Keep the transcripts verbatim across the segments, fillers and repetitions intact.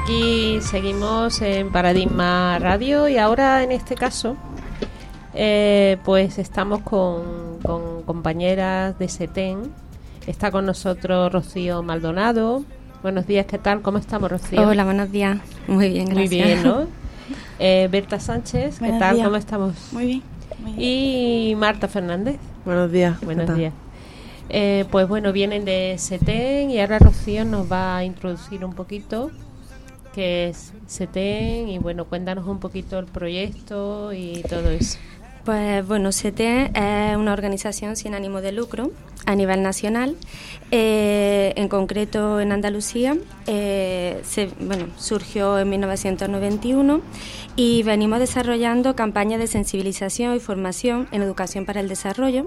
aquí seguimos en Paradigma Radio y ahora en este caso eh, pues estamos con, con compañeras de SETEN. Está con nosotros Rocío Maldonado. Buenos días, ¿qué tal? ¿Cómo estamos, Rocío? Hola, buenos días. Muy bien, gracias. Muy bien, ¿no? Eh, Berta Sánchez, ¿qué Buenos tal? días. ¿Cómo estamos? Muy bien, muy bien. Y Marta Fernández. Buenos días. Buenos días. Eh, pues bueno, vienen de SETEN y ahora Rocío nos va a introducir un poquito qué es SETEN y bueno, cuéntanos un poquito el proyecto y todo eso. Pues bueno, SETEN es una organización sin ánimo de lucro a nivel nacional, eh, en concreto en Andalucía. Eh, se, bueno, surgió en mil novecientos noventa y uno y venimos desarrollando campañas de sensibilización y formación en educación para el desarrollo,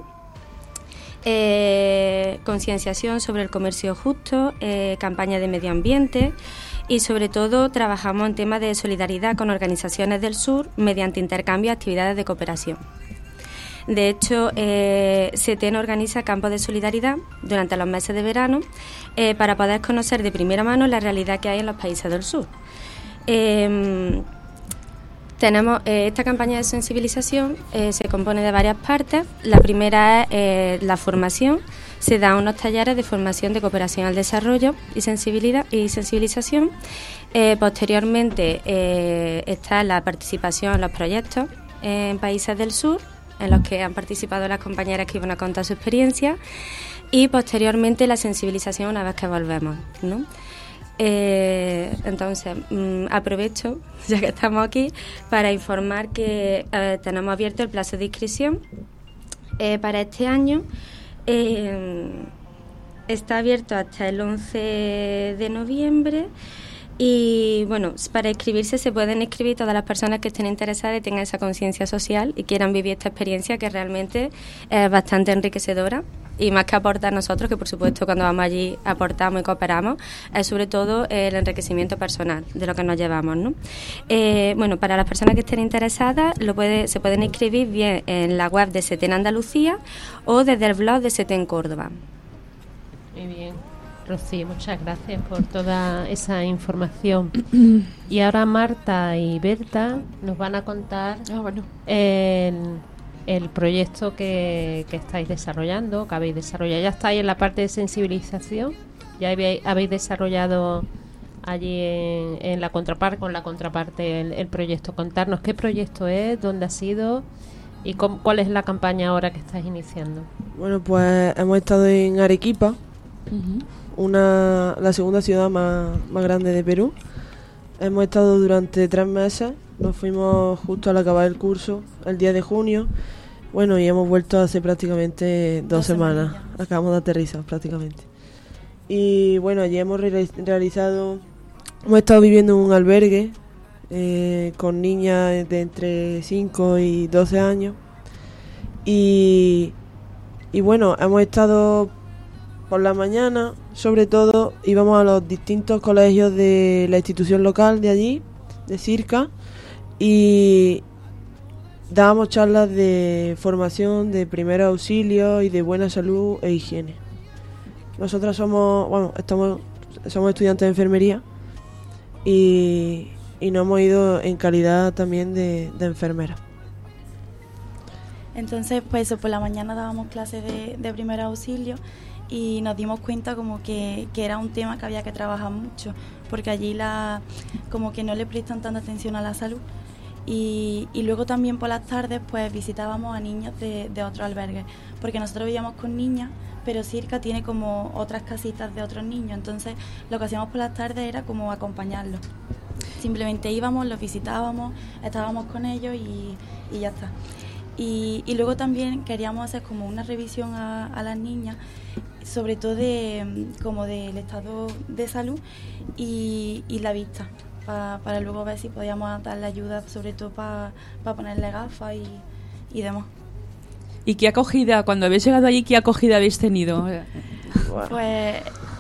eh, concienciación sobre el comercio justo, eh, campaña de medio ambiente y sobre todo trabajamos en temas de solidaridad con organizaciones del sur mediante intercambio y actividades de cooperación. De hecho, eh, SETEN organiza campos de solidaridad durante los meses de verano eh, para poder conocer de primera mano la realidad que hay en los países del sur. Eh, tenemos eh, esta campaña de sensibilización eh, se compone de varias partes. La primera es eh, la formación. Se dan unos talleres de formación de cooperación al desarrollo y sensibilidad y sensibilización. Eh, posteriormente eh, está la participación en los proyectos en países del sur, en los que han participado las compañeras que iban a contar su experiencia, y posteriormente la sensibilización una vez que volvemos, ¿no? Eh, entonces, mmm, aprovecho, ya que estamos aquí, para informar que eh, tenemos abierto el plazo de inscripción eh, para este año. Eh, está abierto hasta el once de noviembre y bueno, para inscribirse se pueden inscribir todas las personas que estén interesadas y tengan esa conciencia social y quieran vivir esta experiencia que realmente es bastante enriquecedora y más que aportar nosotros, que por supuesto cuando vamos allí aportamos y cooperamos, es sobre todo el enriquecimiento personal de lo que nos llevamos, ¿no? Eh, bueno, para las personas que estén interesadas lo puede, se pueden inscribir bien en la web de SETEN Andalucía o desde el blog de SETEN Córdoba. Muy bien, Rocío, muchas gracias por toda esa información. Y ahora Marta y Berta nos van a contar Ah, bueno. el, el proyecto que, que estáis desarrollando, que habéis desarrollado. Ya estáis en la parte de sensibilización, ya habéis, habéis desarrollado allí en, en la contraparte, con la contraparte el, el proyecto. Contarnos qué proyecto es, dónde ha sido y cómo, cuál es la campaña ahora que estáis iniciando. Bueno, pues hemos estado en Arequipa, Uh-huh. una la segunda ciudad más, más grande de Perú. Hemos estado durante tres meses, nos fuimos justo al acabar el curso, el diez de junio. Bueno, y hemos vuelto hace prácticamente dos, dos semanas, semanas. Acabamos de aterrizar prácticamente. Y bueno, allí hemos re- realizado, hemos estado viviendo en un albergue eh, con niñas de entre cinco y doce años. Y, y bueno, hemos estado por la mañana, sobre todo, íbamos a los distintos colegios de la institución local de allí, de Circa, y dábamos charlas de formación de primeros auxilios y de buena salud e higiene. Nosotras somos, bueno, estamos, somos estudiantes de enfermería y, y nos hemos ido en calidad también de, de enfermeras. Entonces, pues eso, por la mañana dábamos clases de, de primer auxilio y nos dimos cuenta como que, que era un tema que había que trabajar mucho, porque allí la como que no le prestan tanta atención a la salud. Y, y luego también por las tardes pues visitábamos a niños de, de otros albergues, porque nosotros vivíamos con niñas, pero Circa tiene como otras casitas de otros niños, entonces lo que hacíamos por las tardes era como acompañarlos. Simplemente íbamos, los visitábamos, estábamos con ellos y, y ya está. Y, y luego también queríamos hacer como una revisión a, a las niñas, sobre todo de, como del estado de salud y, y la vista, pa, para luego ver si podíamos darle ayuda, sobre todo para pa ponerle gafas y, y demás. ¿Y qué acogida, cuando habéis llegado allí, qué acogida habéis tenido? Pues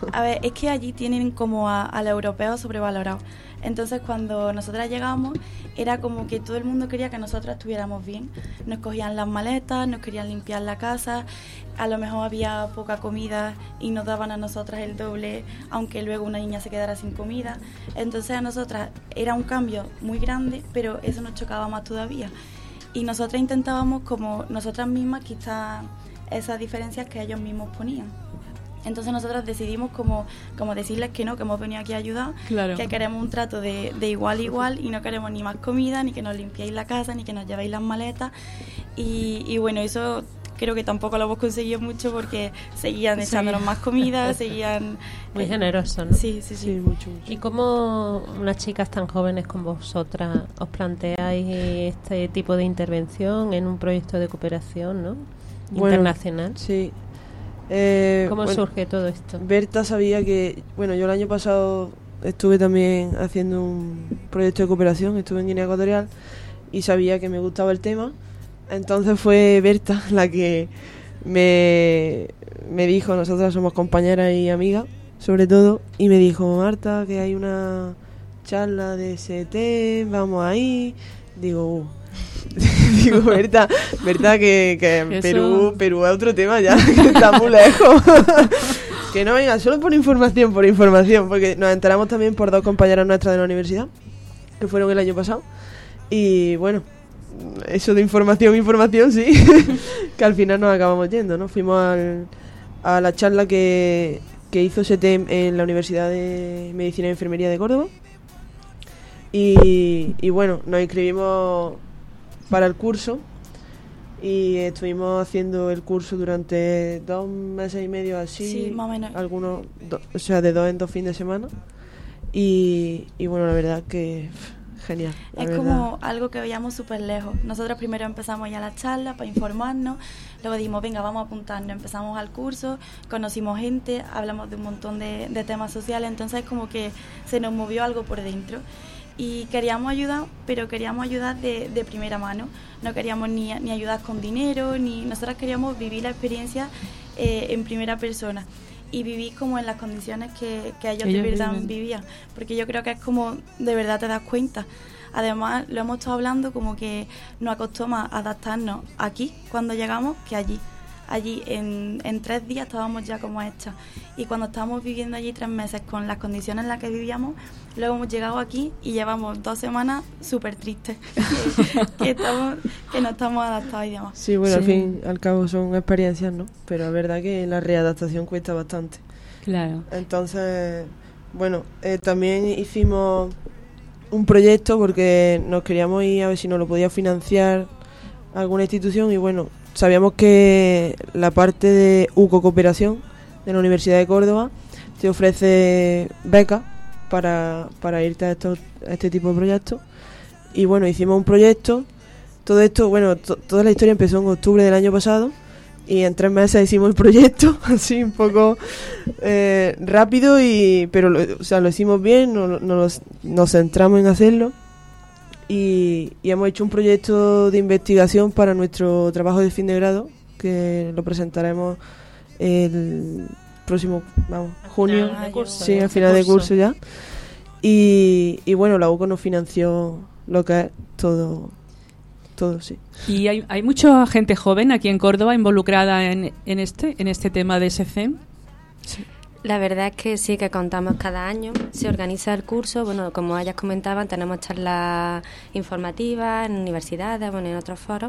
A ver, es que allí tienen como a, al europeo sobrevalorado. Entonces cuando nosotras llegamos era como que todo el mundo quería que nosotras estuviéramos bien. Nos cogían las maletas, nos querían limpiar la casa, a lo mejor había poca comida y nos daban a nosotras el doble, aunque luego una niña se quedara sin comida. Entonces a nosotras era un cambio muy grande, pero eso nos chocaba más todavía. Y nosotras intentábamos como nosotras mismas quitar esas diferencias que ellos mismos ponían. Entonces nosotros decidimos como, como decirles que no, que hemos venido aquí a ayudar, claro, que queremos un trato de, de igual a igual y no queremos ni más comida, ni que nos limpiéis la casa, ni que nos llevéis las maletas. Y, y bueno, eso creo que tampoco lo hemos conseguido mucho porque seguían echándonos sí. más comida, seguían... Muy eh, generoso, ¿no? Sí, sí, sí, sí. mucho, mucho. ¿Y cómo unas chicas tan jóvenes como vosotras os planteáis este tipo de intervención en un proyecto de cooperación, ¿no? Bueno, internacional? Sí. Eh, ¿Cómo bueno, surge todo esto? Berta sabía que, bueno, yo el año pasado estuve también haciendo un proyecto de cooperación, estuve en Guinea Ecuatorial y sabía que me gustaba el tema, entonces fue Berta la que me, me dijo, nosotras somos compañeras y amigas, sobre todo, y me dijo, Marta, que hay una charla de S T, vamos ahí, digo, uh. Digo, verdad, verdad que, que en Perú, Perú es otro tema ya, que está muy lejos. Que no venga, solo por información, por información, porque nos enteramos también por dos compañeras nuestras de la universidad, que fueron el año pasado. Y bueno, eso de información, información, sí, que al final nos acabamos yendo, ¿no? Fuimos al, a la charla que, que hizo S T en la Universidad de Medicina y Enfermería de Córdoba. Y, y bueno, nos inscribimos para el curso y estuvimos haciendo el curso durante dos meses y medio así, sí, más o menos. Algunos, do, o sea, de dos en dos fines de semana y, y bueno, la verdad que pff, genial. Es verdad. Como algo que veíamos súper lejos. Nosotros primero empezamos ya la charla para informarnos, luego dijimos, venga, vamos a apuntarnos, empezamos al curso, conocimos gente, hablamos de un montón de, de temas sociales, entonces como que se nos movió algo por dentro. Y queríamos ayudar, pero queríamos ayudar de, de primera mano. No queríamos ni, ni ayudar con dinero, ni nosotras queríamos vivir la experiencia eh, en primera persona y vivir como en las condiciones que, que ellos, ellos de verdad viven. vivían. Porque yo creo que es como de verdad te das cuenta. Además, lo hemos estado hablando como que nos costó más adaptarnos aquí cuando llegamos que allí. Allí en, en tres días estábamos ya como hechas y cuando estábamos viviendo allí tres meses con las condiciones en las que vivíamos, luego hemos llegado aquí y llevamos dos semanas súper tristes que, que, estamos, que no estamos adaptados y demás. Sí, bueno, sí. al fin y al cabo son experiencias, ¿no? Pero es verdad que la readaptación cuesta bastante. Claro. Entonces, bueno, eh, también hicimos un proyecto porque nos queríamos ir a ver si nos lo podía financiar alguna institución y bueno, sabíamos que la parte de U C O Cooperación de la Universidad de Córdoba te ofrece becas para, para irte a, estos, a este tipo de proyectos. Y bueno, hicimos un proyecto. Todo esto, bueno, to, toda la historia empezó en octubre del año pasado y en tres meses hicimos el proyecto, así un poco eh, rápido, y pero lo, o sea, lo hicimos bien, no, no, nos, nos centramos en hacerlo. Y, y hemos hecho un proyecto de investigación para nuestro trabajo de fin de grado, que lo presentaremos el próximo, vamos, junio, de curso, sí, al final de curso ya. Y, y bueno, la U C O nos financió lo que es todo, todo, sí. ¿Y hay, hay mucha gente joven aquí en Córdoba involucrada en, en este, en este tema de S C E M? Sí. La verdad es que sí, que contamos cada año, se organiza el curso, bueno, como ellas comentaban, tenemos charlas informativas en universidades, bueno, en otros foros,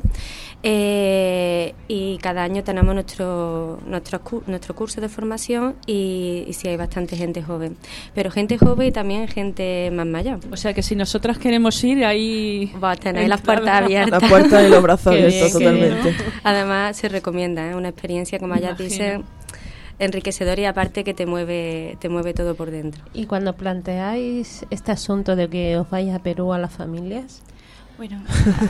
eh, y cada año tenemos nuestro nuestro, nuestro curso de formación y, y sí hay bastante gente joven, pero gente joven y también gente más mayor. O sea que si nosotras queremos ir, ahí... Vos tenéis las puertas abiertas. Las puertas y los brazos abiertos totalmente. ¿No? Además se recomienda, es ¿eh? una experiencia, como ellas dicen, enriquecedor y aparte que te mueve te mueve todo por dentro. Y cuando planteáis este asunto de que os vais a Perú a las familias, bueno,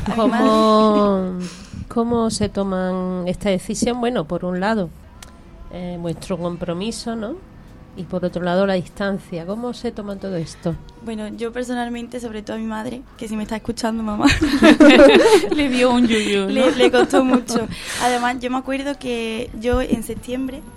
¿cómo, ¿cómo se toman esta decisión? Bueno, por un lado, eh, vuestro compromiso, ¿no? Y por otro lado, la distancia. ¿Cómo se toma todo esto? Bueno, yo personalmente, sobre todo a mi madre, que si me está escuchando, mamá, le dio un yuyu, ¿no? le, le costó mucho. Además, yo me acuerdo que yo en septiembre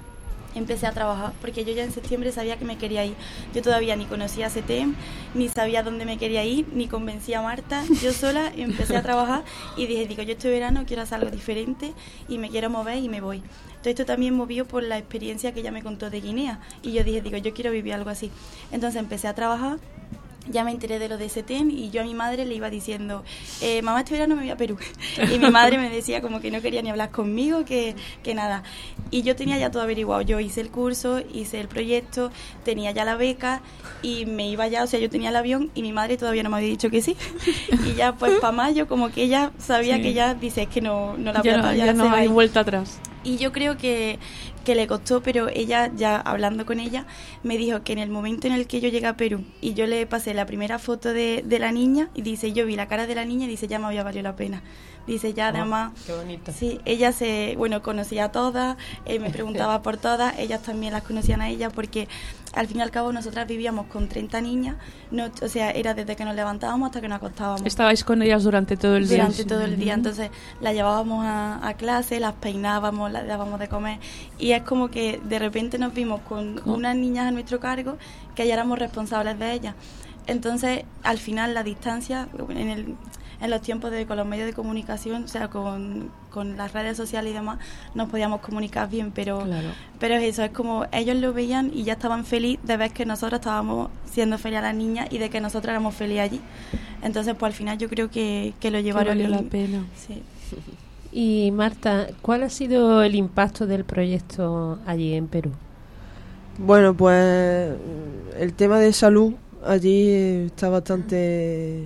empecé a trabajar, porque yo ya en septiembre sabía que me quería ir. Yo todavía ni conocía C T E M, ni sabía dónde me quería ir, ni convencía a Marta. Yo sola empecé a trabajar y dije, digo, yo este verano quiero hacer algo diferente y me quiero mover y me voy. Todo esto también movió por la experiencia que ella me contó de Guinea y yo dije, digo, yo quiero vivir algo así. Entonces empecé a trabajar. Ya me enteré de lo de C T E M y yo a mi madre le iba diciendo, eh, mamá, este verano me voy a Perú. Y mi madre me decía como que no quería ni hablar conmigo, que, que nada. Y yo tenía ya todo averiguado. Yo hice el curso, hice el proyecto, tenía ya la beca y me iba ya, o sea, yo tenía el avión y mi madre todavía no me había dicho que sí. Y ya pues para mayo como que ella sabía sí. que ya dice, es que no, no la voy ya a Ya, ya no hay vuelta atrás. Y yo creo que, que le costó, pero ella, ya hablando con ella, me dijo que en el momento en el que yo llegué a Perú y yo le pasé la primera foto de, de la niña, y dice, yo vi la cara de la niña y dice, ya me había valido la pena. Dice, ya además, oh, qué bonito. Sí, ella se, bueno, conocía a todas, eh, me preguntaba por todas, ellas también las conocían a ella, porque al fin y al cabo nosotras vivíamos con treinta niñas, no, o sea, era desde que nos levantábamos hasta que nos acostábamos. Estabais con ellas durante todo el día. Durante todo el día, entonces las llevábamos a, a clase, las peinábamos, las dábamos de comer, y es como que de repente nos vimos con ¿Cómo? unas niñas a nuestro cargo que ya éramos responsables de ellas. Entonces, al final, la distancia, en el... en los tiempos de con los medios de comunicación, o sea, con, con las redes sociales y demás, nos podíamos comunicar bien, pero claro. pero es eso, es como ellos lo veían y ya estaban felices de ver que nosotros estábamos siendo felices a las niñas y de que nosotros éramos felices allí. Entonces, pues al final yo creo que, que lo llevaron. Que valió la pena. Sí. Y Marta, ¿cuál ha sido el impacto del proyecto allí en Perú? Bueno, pues el tema de salud allí está bastante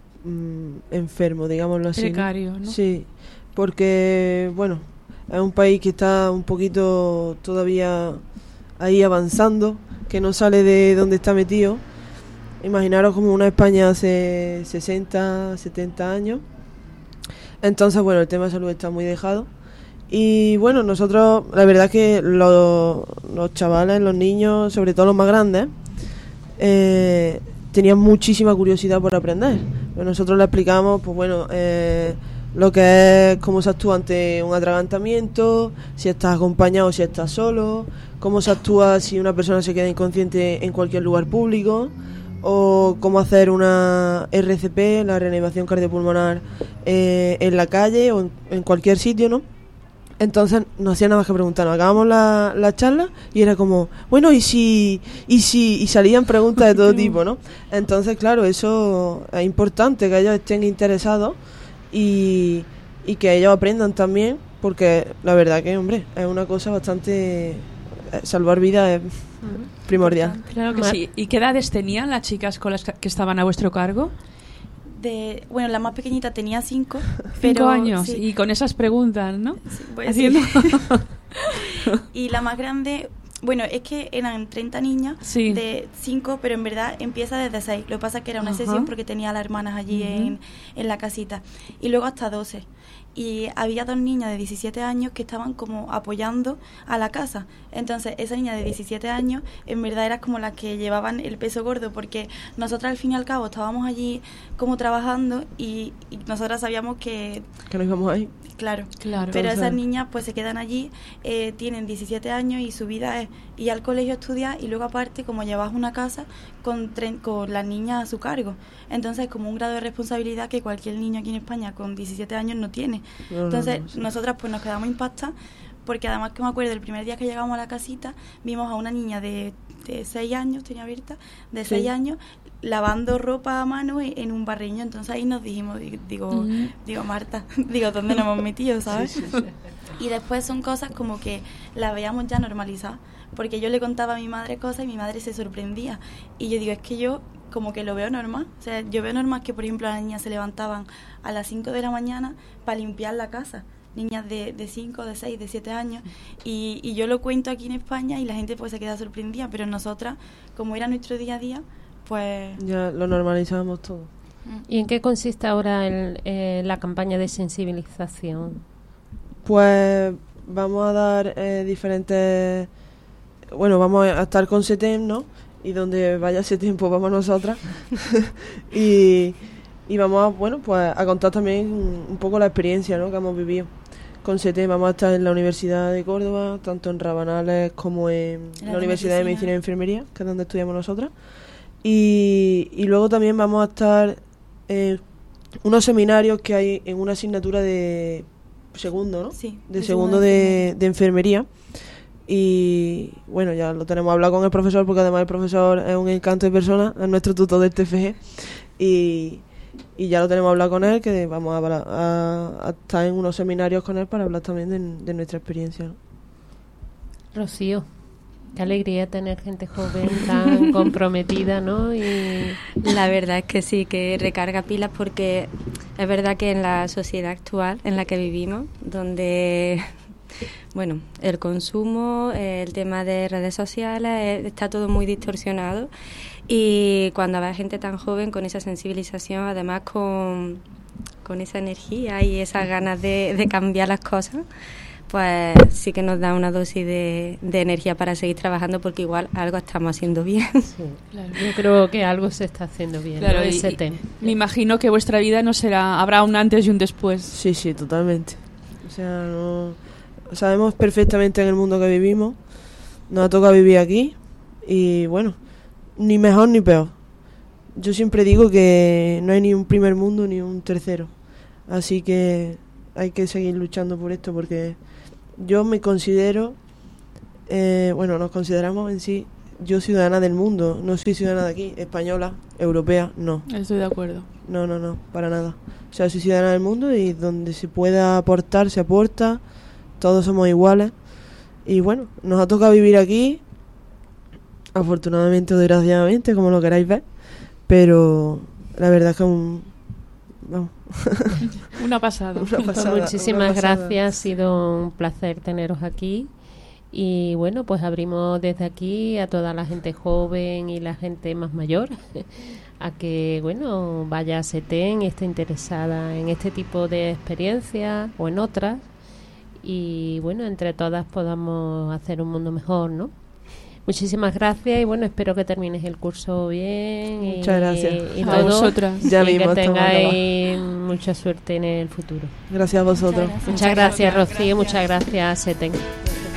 enfermo, digámoslo así. Precario, ¿no? ¿no? Sí, porque, bueno, es un país que está un poquito todavía ahí avanzando, que no sale de donde está metido. Imaginaros como una España hace sesenta, setenta años. Entonces, bueno, el tema de salud está muy dejado. Y bueno, nosotros, la verdad es que los, los chavales, los niños, sobre todo los más grandes, eh, tenían muchísima curiosidad por aprender. Nosotros le explicamos, pues bueno, eh, lo que es cómo se actúa ante un atragantamiento, si estás acompañado o si estás solo, cómo se actúa si una persona se queda inconsciente en cualquier lugar público, o cómo hacer una R C P, la reanimación cardiopulmonar, eh, en la calle o en, en cualquier sitio, ¿no? Entonces no hacía nada más que preguntarnos. Acabamos la, la charla y era como, bueno, y si, y si, y salían preguntas de todo tipo, ¿no? Entonces, claro, eso es importante, que ellos estén interesados y, y que ellos aprendan también, porque la verdad que, hombre, es una cosa bastante... salvar vidas es primordial. Claro que sí. ¿Y qué edades tenían las chicas con las que estaban a vuestro cargo? De, bueno, la más pequeñita tenía cinco. Cinco pero, años, sí. Y con esas preguntas, ¿no? Sí, pues Haciendo... sí. Y la más grande, bueno, es que eran treinta niñas, sí. de cinco, pero en verdad empieza desde seis. Lo que pasa es que era una Ajá. sesión porque tenía a las hermanas allí uh-huh. en, en la casita. Y luego hasta doce. Y había dos niñas de diecisiete años que estaban como apoyando a la casa. Entonces, esa niña de diecisiete años, en verdad era como las que llevaban el peso gordo, porque nosotras al fin y al cabo estábamos allí como trabajando y, y nosotras sabíamos que... Que nos íbamos ahí. Claro, claro. Pero Entonces... esas niñas pues se quedan allí, eh, tienen diecisiete años y su vida es ir al colegio a estudiar y luego aparte como llevas una casa con, tre- con las niñas a su cargo. Entonces es como un grado de responsabilidad que cualquier niño aquí en España con diecisiete años no tiene. No, Entonces no, no, no, nosotras pues nos quedamos impactadas porque además que me acuerdo el primer día que llegamos a la casita vimos a una niña de, de seis años, tenía Berta, de seis sí. años lavando ropa a mano en un barreño. Entonces ahí nos dijimos, digo, uh-huh. digo Marta, digo, ¿dónde nos hemos metido, sabes? Sí, sí, sí. Y después son cosas como que las veíamos ya normalizadas, porque yo le contaba a mi madre cosas y mi madre se sorprendía. Y yo digo, es que yo como que lo veo normal. O sea, yo veo normal que, por ejemplo, las niñas se levantaban a las cinco de la mañana para limpiar la casa. Niñas de, de cinco, de seis, de siete años. Y, y yo lo cuento aquí en España y la gente pues se queda sorprendida. Pero nosotras, como era nuestro día a día, pues... ya lo normalizábamos todo. ¿Y en qué consiste ahora el, eh, la campaña de sensibilización? Pues vamos a dar eh, diferentes... Bueno, vamos a estar con C T E M, ¿no? Y donde vaya ese tiempo vamos nosotras. y, y vamos a, bueno, pues a contar también un, un poco la experiencia, ¿no? Que hemos vivido con SETEN vamos a estar en la Universidad de Córdoba, tanto en Rabanales como en la, la Universidad de Medicina y Enfermería, que es donde estudiamos nosotras. Y, y luego también vamos a estar en unos seminarios que hay en una asignatura de segundo, ¿no? Sí, de, de segundo de, de enfermería. Y bueno, ya lo tenemos hablado con el profesor, porque además el profesor es un encanto de persona, es nuestro tutor del T F G. Y, y ya lo tenemos hablado con él, que vamos a, a, a estar en unos seminarios con él para hablar también de, de nuestra experiencia, ¿no? Rocío, qué alegría tener gente joven tan comprometida, ¿no? Y la verdad es que sí, que recarga pilas, porque es verdad que en la sociedad actual en la que vivimos, donde, bueno, el consumo, el tema de redes sociales, está todo muy distorsionado, y cuando ves gente tan joven con esa sensibilización, además con, con esa energía y esas ganas de, de cambiar las cosas, pues sí que nos da una dosis de, de energía para seguir trabajando, porque igual algo estamos haciendo bien. Sí, claro. Yo creo que algo se está haciendo bien, claro, ¿no? y, Ese tema. Me imagino que vuestra vida no será, habrá un antes y un después. Sí, sí, totalmente. O sea, no, sabemos perfectamente en el mundo que vivimos, nos ha tocado vivir aquí y bueno, ni mejor ni peor. Yo siempre digo que no hay ni un primer mundo ni un tercero, así que hay que seguir luchando por esto, porque yo me considero, eh, bueno, nos consideramos en sí, yo ciudadana del mundo, no soy ciudadana de aquí, española, europea, no. Estoy de acuerdo. No, no, no, para nada. O sea, soy ciudadana del mundo y donde se pueda aportar, se aporta, todos somos iguales. Y bueno, nos ha tocado vivir aquí, afortunadamente o desgraciadamente, como lo queráis ver, pero la verdad es que un... Vamos. Una pasada. Una pasada, Pues muchísimas una pasada. gracias, ha sido un placer teneros aquí. Y bueno, pues abrimos desde aquí a toda la gente joven y la gente más mayor a que, bueno, vaya a SETEN, esté interesada en este tipo de experiencias o en otras, y bueno, entre todas podamos hacer un mundo mejor, ¿no? Muchísimas gracias y bueno, espero que termines el curso bien. Muchas y, gracias. Y, y A todo, vosotras. Ya y mismo que estamos tengáis mucha suerte en el futuro. Gracias a vosotros. Muchas gracias. Muchas gracias, Rocío, muchas gracias, SETEN.